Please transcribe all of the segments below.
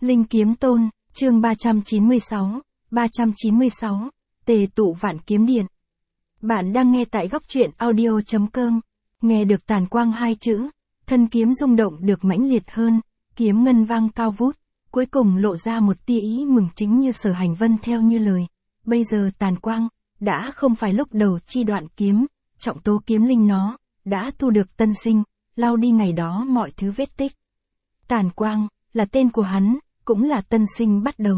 Linh Kiếm Tôn, chương 396, Tề tụ vạn kiếm điện. Bạn đang nghe tại góc truyện audio.com, nghe được tàn quang hai chữ, thân kiếm rung động được mãnh liệt hơn, kiếm ngân vang cao vút, cuối cùng lộ ra một tia ý mừng chính như Sở Hành Vân theo như lời. Bây giờ tàn quang, đã không phải lúc đầu chi đoạn kiếm, trọng tố kiếm linh nó, đã thu được tân sinh, lau đi ngày đó mọi thứ vết tích. Tàn quang, là tên của hắn, cũng là tân sinh bắt đầu.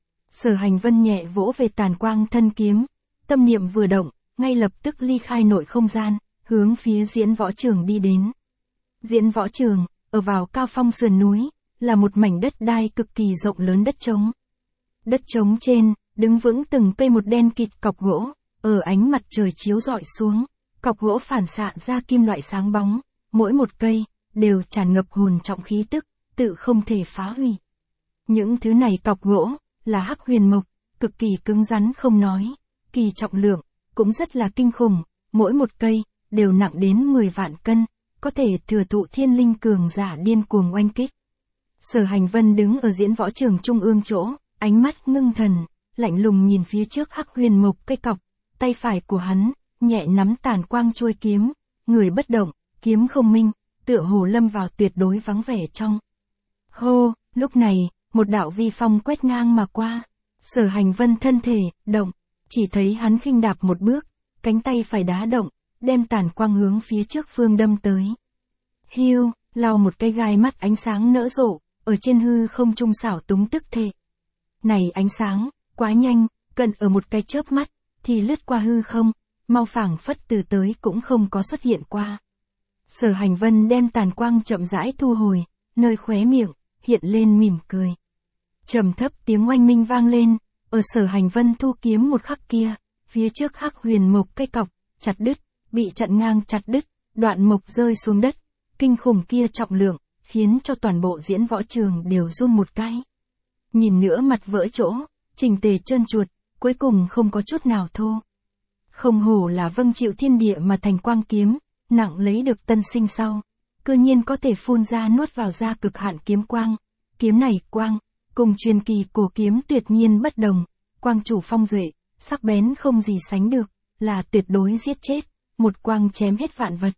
Sở Hành Vân nhẹ vỗ về tàn quang thân kiếm, tâm niệm vừa động, ngay lập tức ly khai nội không gian, hướng phía diễn võ trường đi đến. Diễn võ trường, ở vào cao phong sườn núi, là một mảnh đất đai cực kỳ rộng lớn đất trống. Đất trống trên, đứng vững từng cây một đen kịt cọc gỗ, ở ánh mặt trời chiếu rọi xuống, cọc gỗ phản xạ ra kim loại sáng bóng, mỗi một cây, đều tràn ngập hồn trọng khí tức, tự không thể phá hủy. Những thứ này cọc gỗ, là hắc huyền mộc, cực kỳ cứng rắn không nói, kỳ trọng lượng, cũng rất là kinh khủng, mỗi một cây, đều nặng đến 10 vạn cân, có thể thừa thụ thiên linh cường giả điên cuồng oanh kích. Sở Hành Vân đứng ở diễn võ trường trung ương chỗ, ánh mắt ngưng thần, lạnh lùng nhìn phía trước hắc huyền mộc cây cọc, tay phải của hắn, nhẹ nắm tàn quang chuôi kiếm, người bất động, kiếm không minh, tựa hồ lâm vào tuyệt đối vắng vẻ trong. Hô, lúc này, một đạo vi phong quét ngang mà qua, Sở Hành Vân thân thể, động, chỉ thấy hắn khinh đạp một bước, cánh tay phải đá động, đem tàn quang hướng phía trước phương đâm tới. Hiu, lao một cây gai mắt ánh sáng nở rộ, ở trên hư không trung xảo túng tức thể. Này ánh sáng, quá nhanh, cận ở một cái chớp mắt, thì lướt qua hư không, mau phảng phất từ tới cũng không có xuất hiện qua. Sở Hành Vân đem tàn quang chậm rãi thu hồi, nơi khóe miệng, hiện lên mỉm cười. Trầm thấp tiếng oanh minh vang lên, ở Sở Hành Vân thu kiếm một khắc kia, phía trước hắc huyền mộc cây cọc, chặt đứt, bị chặn ngang chặt đứt, đoạn mộc rơi xuống đất, kinh khủng kia trọng lượng, khiến cho toàn bộ diễn võ trường đều run một cái. Nhìn nữa mặt vỡ chỗ, chỉnh tề trơn chuột, cuối cùng không có chút nào thô. Không hổ là vâng chịu thiên địa mà thành quang kiếm, nặng lấy được tân sinh sau, cơ nhiên có thể phun ra nuốt vào ra cực hạn kiếm quang. Kiếm này quang, cùng truyền kỳ cổ kiếm tuyệt nhiên bất đồng, quang chủ phong duệ, sắc bén không gì sánh được, là tuyệt đối giết chết, một quang chém hết vạn vật.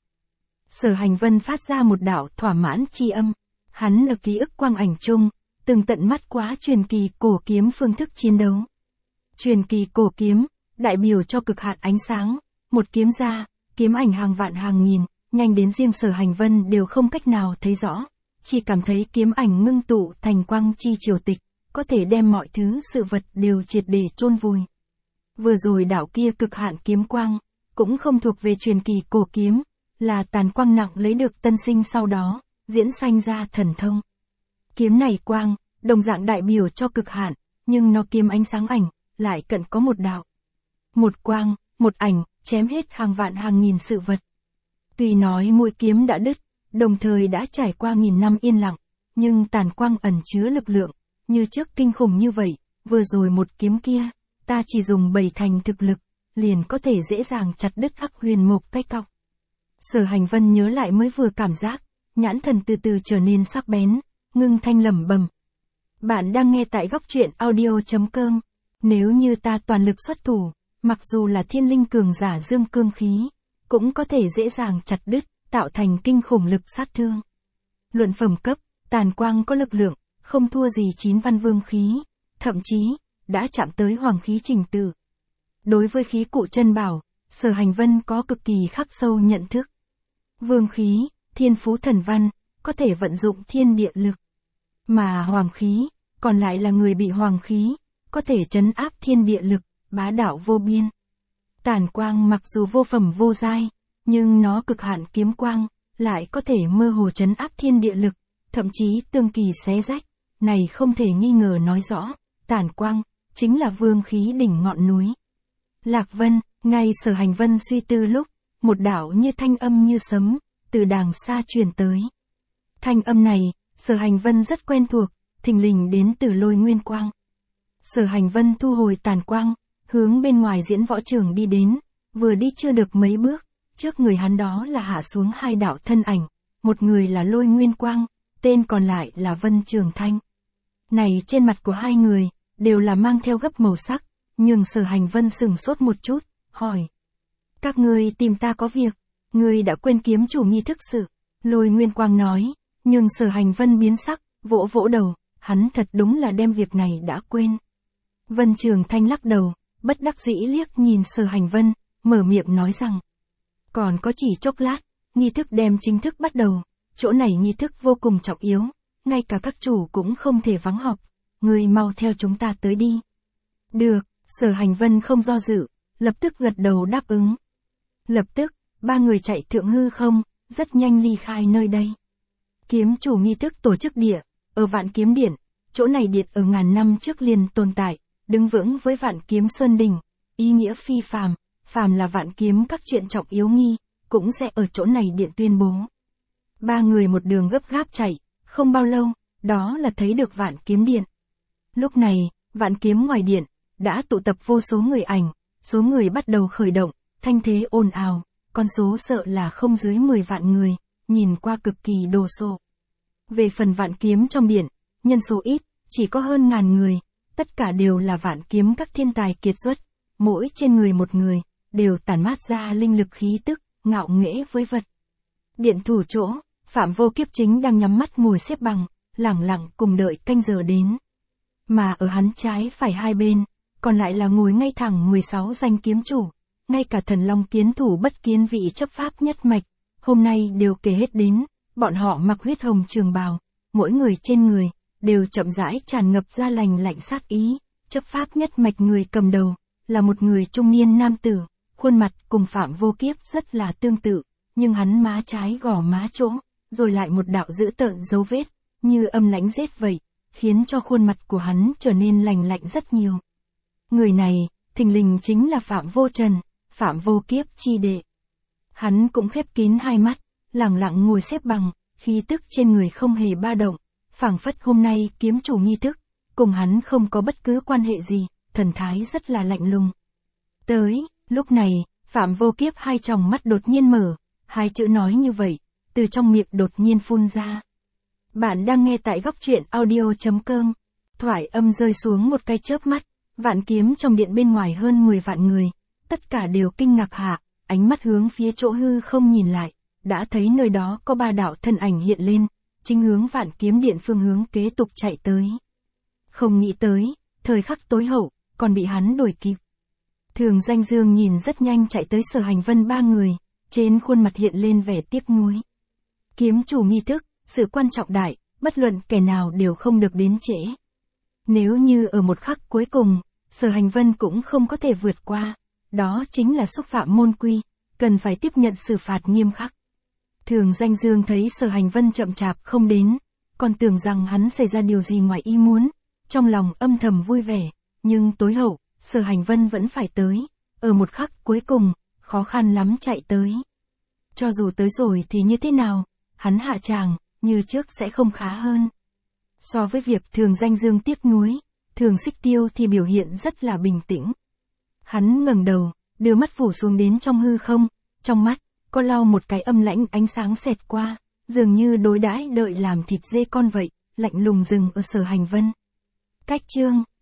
Sở Hành Vân phát ra một đạo thỏa mãn chi âm, hắn ở ký ức quang ảnh chung, từng tận mắt quá truyền kỳ cổ kiếm phương thức chiến đấu. Truyền kỳ cổ kiếm, đại biểu cho cực hạn ánh sáng, một kiếm ra, kiếm ảnh hàng vạn hàng nghìn, nhanh đến riêng Sở Hành Vân đều không cách nào thấy rõ, chỉ cảm thấy kiếm ảnh ngưng tụ thành quang chi triều tịch, có thể đem mọi thứ sự vật đều triệt để chôn vùi. Vừa rồi đạo kia cực hạn kiếm quang, cũng không thuộc về truyền kỳ cổ kiếm, là tàn quang nặng lấy được tân sinh sau đó, diễn sanh ra thần thông. Kiếm này quang, đồng dạng đại biểu cho cực hạn, nhưng nó kiếm ánh sáng ảnh, lại cận có một đạo. Một quang, một ảnh, chém hết hàng vạn hàng nghìn sự vật. Tuy nói mũi kiếm đã đứt, đồng thời đã trải qua nghìn năm yên lặng, nhưng tàn quang ẩn chứa lực lượng, như trước kinh khủng như vậy, vừa rồi một kiếm kia, ta chỉ dùng 7 thành thực lực, liền có thể dễ dàng chặt đứt hắc huyền mộc cây cọc. Sở Hành Vân nhớ lại mới vừa cảm giác, nhãn thần từ từ trở nên sắc bén, ngưng thanh lẩm bẩm. Bạn đang nghe tại góc truyện audio.com, nếu như ta toàn lực xuất thủ, mặc dù là thiên linh cường giả dương cương khí, cũng có thể dễ dàng chặt đứt, tạo thành kinh khủng lực sát thương. Luận phẩm cấp, tàn quang có lực lượng, không thua gì 9 văn vương khí, thậm chí, đã chạm tới hoàng khí trình tự. Đối với khí cụ chân bảo, Sở Hành Vân có cực kỳ khắc sâu nhận thức. Vương khí, thiên phú thần văn, có thể vận dụng thiên địa lực. Mà hoàng khí, còn lại là người bị hoàng khí, có thể trấn áp thiên địa lực, bá đạo vô biên. Tàn quang mặc dù vô phẩm vô giai, nhưng nó cực hạn kiếm quang, lại có thể mơ hồ trấn áp thiên địa lực, thậm chí tương kỳ xé rách, này không thể nghi ngờ nói rõ, tàn quang, chính là vương khí đỉnh ngọn núi. Lạc Vân, ngay Sở Hành Vân suy tư lúc, một đạo như thanh âm như sấm, từ đàng xa truyền tới. Thanh âm này, Sở Hành Vân rất quen thuộc, thình lình đến từ Lôi Nguyên Quang. Sở Hành Vân thu hồi tàn quang, hướng bên ngoài diễn võ trường đi đến, vừa đi chưa được mấy bước, trước người hắn đó là hạ xuống hai đạo thân ảnh, một người là Lôi Nguyên Quang, tên còn lại là Vân Trường Thanh. này trên mặt của hai người, đều là mang theo gấp màu sắc, nhưng Sở Hành Vân sửng sốt một chút, hỏi. Các ngươi tìm ta có việc, ngươi đã quên kiếm chủ nghi thức sự. Lôi Nguyên Quang nói, nhưng Sở Hành Vân biến sắc, vỗ vỗ đầu, hắn thật đúng là đem việc này đã quên. Vân Trường Thanh lắc đầu, bất đắc dĩ liếc nhìn Sở Hành Vân, mở miệng nói rằng. Còn có chỉ chốc lát, nghi thức đem chính thức bắt đầu, chỗ này nghi thức vô cùng trọng yếu, ngay cả các chủ cũng không thể vắng họp, ngươi mau theo chúng ta tới đi. Được, Sở Hành Vân không do dự, lập tức gật đầu đáp ứng. Lập tức, ba người chạy thượng hư không, rất nhanh ly khai nơi đây. Kiếm chủ nghi thức tổ chức địa, ở Vạn Kiếm Điện, chỗ này điện ở ngàn năm trước liền tồn tại, đứng vững với Vạn Kiếm Sơn Đỉnh, ý nghĩa phi phàm, phàm là Vạn Kiếm các chuyện trọng yếu nghi, cũng sẽ ở chỗ này điện tuyên bố. Ba người một đường gấp gáp chạy, không bao lâu, đó là thấy được Vạn Kiếm Điện. Lúc này, Vạn Kiếm ngoài điện, đã tụ tập vô số người ảnh, số người bắt đầu khởi động, thanh thế ồn ào, con số sợ là không dưới 10 vạn người, nhìn qua cực kỳ đồ sộ. Về phần Vạn Kiếm trong điện, nhân số ít, chỉ có hơn ngàn người, tất cả đều là Vạn Kiếm các thiên tài kiệt xuất, mỗi trên người một người, đều tản mát ra linh lực khí tức, ngạo nghễ với vật. Điện thủ chỗ, Phạm Vô Kiếp chính đang nhắm mắt ngồi xếp bằng, lẳng lặng cùng đợi canh giờ đến. Mà ở hắn trái phải hai bên, còn lại là ngồi ngay thẳng 16 danh kiếm chủ, ngay cả Thần Long Kiến thủ bất kiến vị chấp pháp nhất mạch, hôm nay đều kể hết đến, bọn họ mặc huyết hồng trường bào, mỗi người trên người, đều chậm rãi tràn ngập ra lành lạnh sát ý, chấp pháp nhất mạch người cầm đầu, là một người trung niên nam tử, khuôn mặt cùng Phạm Vô Kiếp rất là tương tự, nhưng hắn má trái gò má chỗ, rồi lại một đạo dữ tợn dấu vết, như âm lãnh rết vậy, khiến cho khuôn mặt của hắn trở nên lành lạnh rất nhiều. Người này, thình lình chính là Phạm Vô Trần, Phạm Vô Kiếp chi đệ. Hắn cũng khép kín hai mắt, lẳng lặng ngồi xếp bằng, khí tức trên người không hề ba động, phảng phất hôm nay kiếm chủ nghi thức, cùng hắn không có bất cứ quan hệ gì, thần thái rất là lạnh lùng. Tới, lúc này, Phạm Vô Kiếp hai tròng mắt đột nhiên mở, hai chữ nói như vậy, từ trong miệng đột nhiên phun ra. Bạn đang nghe tại góc truyện audio.com. Thoại âm rơi xuống một cái chớp mắt, Vạn Kiếm trong điện bên ngoài hơn 10 vạn người, tất cả đều kinh ngạc hạ, ánh mắt hướng phía chỗ hư không nhìn lại, đã thấy nơi đó có ba đạo thân ảnh hiện lên, chính hướng Vạn Kiếm điện phương hướng kế tục chạy tới. Không nghĩ tới, thời khắc tối hậu, còn bị hắn đuổi kịp. Thường Danh Dương nhìn rất nhanh chạy tới Sở Hành Vân ba người, trên khuôn mặt hiện lên vẻ tiếc nuối. Kiếm chủ nghi thức, sự quan trọng đại, bất luận kẻ nào đều không được đến trễ. Nếu như ở một khắc cuối cùng, Sở Hành Vân cũng không có thể vượt qua, đó chính là xúc phạm môn quy, cần phải tiếp nhận xử phạt nghiêm khắc. Thường Danh Dương thấy Sở Hành Vân chậm chạp không đến, còn tưởng rằng hắn xảy ra điều gì ngoài ý muốn, trong lòng âm thầm vui vẻ, nhưng tối hậu, Sở Hành Vân vẫn phải tới, ở một khắc cuối cùng, khó khăn lắm chạy tới. Cho dù tới rồi thì như thế nào, hắn hạ tràng, như trước sẽ không khá hơn. So với việc Thường Danh Dương tiếc nuối, Thường Xích Tiêu thì biểu hiện rất là bình tĩnh. Hắn ngẩng đầu, đưa mắt phủ xuống đến trong hư không, trong mắt, có lau một cái âm lãnh ánh sáng xẹt qua, dường như đối đãi đợi làm thịt dê con vậy, lạnh lùng dừng ở Sở Hành Vân. Cách chương